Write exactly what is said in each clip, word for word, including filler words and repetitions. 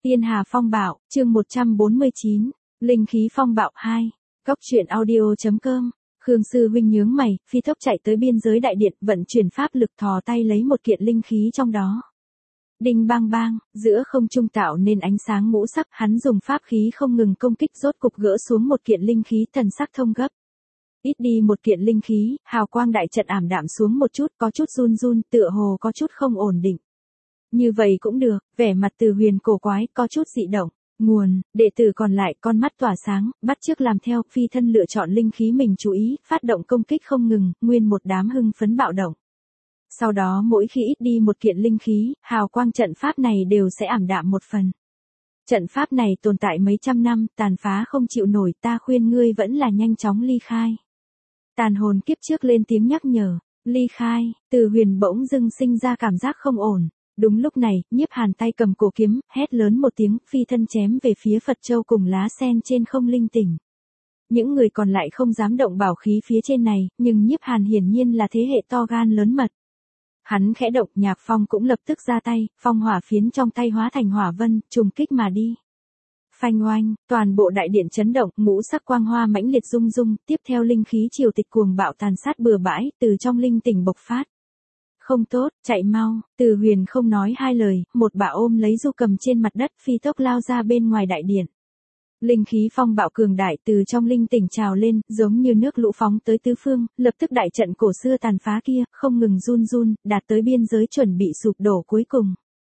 Tiên Hà Phong Bạo, chương một trăm bốn mươi chín, Linh khí phong bạo hai, Cóc truyện audio chấm com. Khương sư huynh nhướng mày, phi tốc chạy tới biên giới đại điện, vận chuyển pháp lực thò tay lấy một kiện linh khí trong đó. Đinh bang bang, giữa không trung tạo nên ánh sáng ngũ sắc, hắn dùng pháp khí không ngừng công kích, rốt cục gỡ xuống một kiện linh khí, thần sắc thông gấp. Ít đi một kiện linh khí, hào quang đại trận ảm đạm xuống một chút, có chút run run, tựa hồ có chút không ổn định. Như vậy cũng được, vẻ mặt Từ Huyền cổ quái, có chút dị động. Nguồn, đệ tử còn lại con mắt tỏa sáng, bắt chước làm theo, phi thân lựa chọn linh khí mình chú ý, phát động công kích không ngừng, nguyên một đám hưng phấn bạo động. Sau đó mỗi khi ít đi một kiện linh khí, hào quang trận pháp này đều sẽ ảm đạm một phần. Trận pháp này tồn tại mấy trăm năm, tàn phá không chịu nổi, ta khuyên ngươi vẫn là nhanh chóng ly khai. Tàn hồn kiếp trước lên tiếng nhắc nhở, ly khai, Từ Huyền bỗng dưng sinh ra cảm giác không ổn. Đúng lúc này, Nhiếp Hàn tay cầm cổ kiếm, hét lớn một tiếng, phi thân chém về phía Phật Châu cùng lá sen trên không linh tỉnh. Những người còn lại không dám động bảo khí phía trên này, nhưng Nhiếp Hàn hiển nhiên là thế hệ to gan lớn mật. Hắn khẽ động, Nhạc Phong cũng lập tức ra tay, phong hỏa phiến trong tay hóa thành hỏa vân, trùng kích mà đi. Phanh oanh, toàn bộ đại điện chấn động, ngũ sắc quang hoa mãnh liệt rung rung, tiếp theo linh khí triều tịch cuồng bạo tàn sát bừa bãi, từ trong linh tỉnh bộc phát. Không tốt, chạy mau, Từ Huyền không nói hai lời, một bả ôm lấy Du Cầm trên mặt đất, phi tốc lao ra bên ngoài đại điện. Linh khí phong bạo cường đại từ trong linh tỉnh trào lên, giống như nước lũ phóng tới tứ phương, lập tức đại trận cổ xưa tàn phá kia, không ngừng run run, đạt tới biên giới chuẩn bị sụp đổ cuối cùng.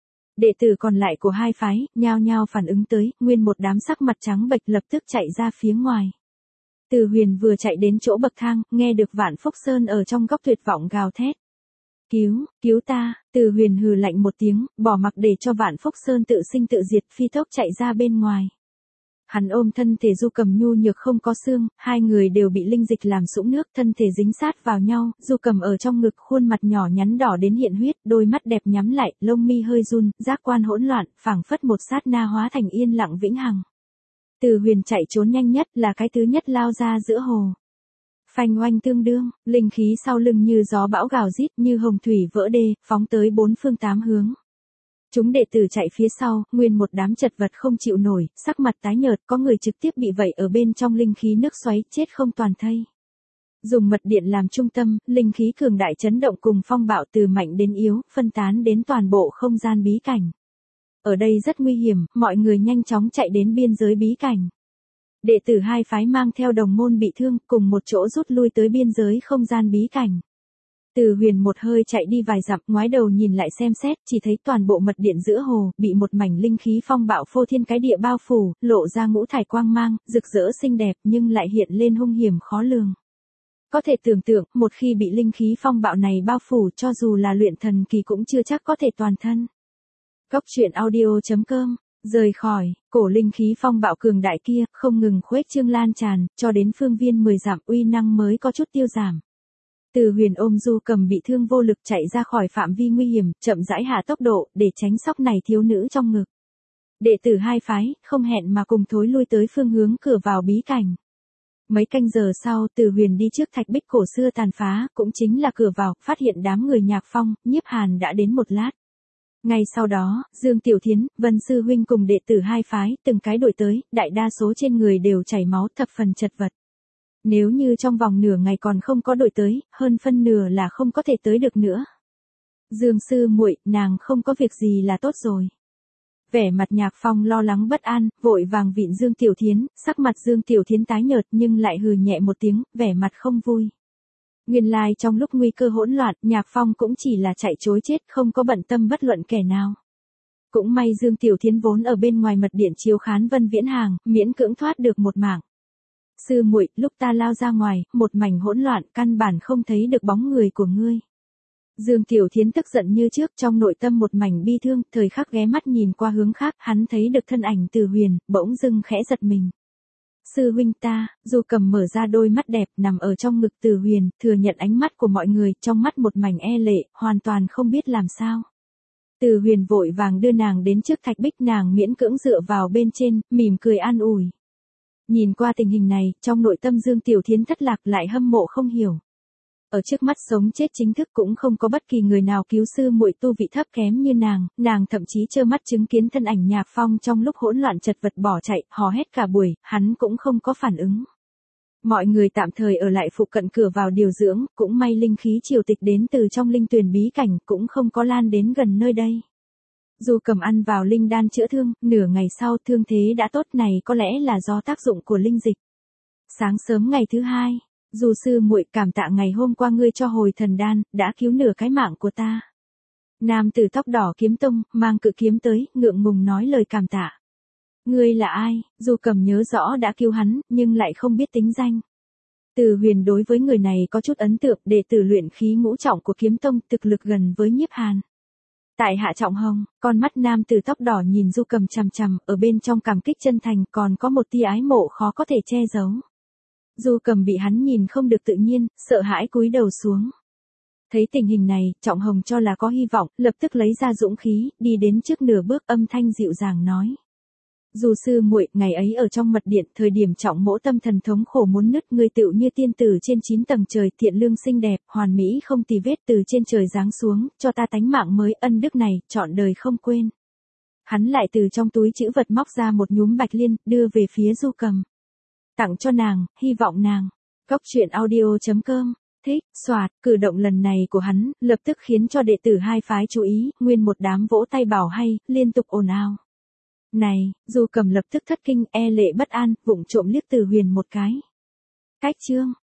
Đệ tử còn lại của hai phái, nhao nhao phản ứng tới, nguyên một đám sắc mặt trắng bệch lập tức chạy ra phía ngoài. Từ Huyền vừa chạy đến chỗ bậc thang, nghe được Vạn Phúc Sơn ở trong góc tuyệt vọng gào thét. Cứu, cứu ta, Từ Huyền hừ lạnh một tiếng, bỏ mặc để cho Vạn Phúc Sơn tự sinh tự diệt, phi tốc chạy ra bên ngoài. Hắn ôm thân thể Du Cầm nhu nhược không có xương, hai người đều bị linh dịch làm sũng nước, thân thể dính sát vào nhau, Du Cầm ở trong ngực, khuôn mặt nhỏ nhắn đỏ đến hiện huyết, đôi mắt đẹp nhắm lại, lông mi hơi run, giác quan hỗn loạn, phảng phất một sát na hóa thành yên lặng vĩnh hằng. Từ Huyền chạy trốn nhanh nhất, là cái thứ nhất lao ra giữa hồ. Phanh oanh tương đương, linh khí sau lưng như gió bão gào rít, như hồng thủy vỡ đê, phóng tới bốn phương tám hướng. Chúng đệ tử chạy phía sau, nguyên một đám chật vật không chịu nổi, sắc mặt tái nhợt, có người trực tiếp bị vẩy ở bên trong linh khí nước xoáy, chết không toàn thây. Dùng mật điện làm trung tâm, linh khí cường đại chấn động cùng phong bạo từ mạnh đến yếu, phân tán đến toàn bộ không gian bí cảnh. Ở đây rất nguy hiểm, mọi người nhanh chóng chạy đến biên giới bí cảnh. Đệ tử hai phái mang theo đồng môn bị thương, cùng một chỗ rút lui tới biên giới không gian bí cảnh. Từ Huyền một hơi chạy đi vài dặm, ngoái đầu nhìn lại xem xét, chỉ thấy toàn bộ mật điện giữa hồ, bị một mảnh linh khí phong bạo phô thiên cái địa bao phủ, lộ ra ngũ thải quang mang, rực rỡ xinh đẹp, nhưng lại hiện lên hung hiểm khó lường. Có thể tưởng tượng, một khi bị linh khí phong bạo này bao phủ, cho dù là luyện thần kỳ cũng chưa chắc có thể toàn thân. Cóc truyện audio chấm com. Rời khỏi, cổ linh khí phong bạo cường đại kia, không ngừng khuếch trương lan tràn, cho đến phương viên mười dặm, uy năng mới có chút tiêu giảm. Từ Huyền ôm Du Cầm bị thương vô lực chạy ra khỏi phạm vi nguy hiểm, chậm rãi hạ tốc độ, để tránh sóc này thiếu nữ trong ngực. Đệ tử hai phái, không hẹn mà cùng thối lui tới phương hướng cửa vào bí cảnh. Mấy canh giờ sau, Từ Huyền đi trước thạch bích cổ xưa tàn phá, cũng chính là cửa vào, phát hiện đám người Nhạc Phong, Nhiếp Hàn đã đến một lát. Ngay sau đó, Dương Tiểu Thiến, Vân Sư Huynh cùng đệ tử hai phái, từng cái đuổi tới, đại đa số trên người đều chảy máu, thập phần chật vật. Nếu như trong vòng nửa ngày còn không có đuổi tới, hơn phân nửa là không có thể tới được nữa. Dương Sư muội, nàng không có việc gì là tốt rồi. Vẻ mặt Nhạc Phong lo lắng bất an, vội vàng vịn Dương Tiểu Thiến, sắc mặt Dương Tiểu Thiến tái nhợt nhưng lại hừ nhẹ một tiếng, vẻ mặt không vui. Nguyên lai trong lúc nguy cơ hỗn loạn, Nhạc Phong cũng chỉ là chạy trối chết, không có bận tâm bất luận kẻ nào. Cũng may Dương Tiểu Thiến vốn ở bên ngoài mật điện chiếu khán Vân Viễn Hàng, miễn cưỡng thoát được một mạng. Sư muội, lúc ta lao ra ngoài, một mảnh hỗn loạn, căn bản không thấy được bóng người của ngươi. Dương Tiểu Thiến tức giận như trước, trong nội tâm một mảnh bi thương, thời khắc ghé mắt nhìn qua hướng khác, hắn thấy được thân ảnh Từ Huyền, bỗng dưng khẽ giật mình. Sư huynh ta, Du Cầm mở ra đôi mắt đẹp, nằm ở trong ngực Từ Huyền, thừa nhận ánh mắt của mọi người, trong mắt một mảnh e lệ, hoàn toàn không biết làm sao. Từ Huyền vội vàng đưa nàng đến trước thạch bích, nàng miễn cưỡng dựa vào bên trên, mỉm cười an ủi. Nhìn qua tình hình này, trong nội tâm Dương Tiểu Thiến thất lạc lại hâm mộ không hiểu. Ở trước mắt sống chết chính thức cũng không có bất kỳ người nào cứu sư muội tu vị thấp kém như nàng, nàng thậm chí trơ mắt chứng kiến thân ảnh Nhạc Phong trong lúc hỗn loạn chật vật bỏ chạy, hò hét cả buổi, hắn cũng không có phản ứng. Mọi người tạm thời ở lại phụ cận cửa vào điều dưỡng, cũng may linh khí triều tịch đến từ trong linh tuyền bí cảnh cũng không có lan đến gần nơi đây. Du Cầm ăn vào linh đan chữa thương, nửa ngày sau thương thế đã tốt, này có lẽ là do tác dụng của linh dịch. Sáng sớm ngày thứ hai, Du sư muội, cảm tạ ngày hôm qua ngươi cho hồi thần đan, đã cứu nửa cái mạng của ta. Nam tử tóc đỏ kiếm tông, mang cự kiếm tới, ngượng ngùng nói lời cảm tạ. Ngươi là ai? Du Cầm nhớ rõ đã cứu hắn, nhưng lại không biết tính danh. Từ Huyền đối với người này có chút ấn tượng, đệ tử luyện khí ngũ trọng của kiếm tông, thực lực gần với Nhiếp Hàn. Tại hạ Trọng Hồng, con mắt nam tử tóc đỏ nhìn Du Cầm chằm chằm, ở bên trong cảm kích chân thành còn có một tia ái mộ khó có thể che giấu. Du Cầm bị hắn nhìn không được tự nhiên, sợ hãi cúi đầu xuống. Thấy tình hình này, Trọng Hồng cho là có hy vọng, lập tức lấy ra dũng khí, đi đến trước nửa bước, âm thanh dịu dàng nói. Du sư muội, ngày ấy ở trong mật điện, thời điểm Trọng mỗ tâm thần thống khổ muốn nứt, ngươi tựu như tiên tử trên chín tầng trời, thiện lương xinh đẹp, hoàn mỹ không tì vết, từ trên trời giáng xuống, cho ta tánh mạng mới, ân đức này, trọn đời không quên. Hắn lại từ trong túi trữ vật móc ra một nhúm bạch liên, đưa về phía Du Cầm. Tặng cho nàng, hy vọng nàng. Góc truyện audio chấm com. Thích, soạt, cử động lần này của hắn, lập tức khiến cho đệ tử hai phái chú ý, nguyên một đám vỗ tay bảo hay, liên tục ồn ào. Này, Du Cầm lập tức thất kinh, e lệ bất an, vụng trộm liếc Từ Huyền một cái. Cách chương.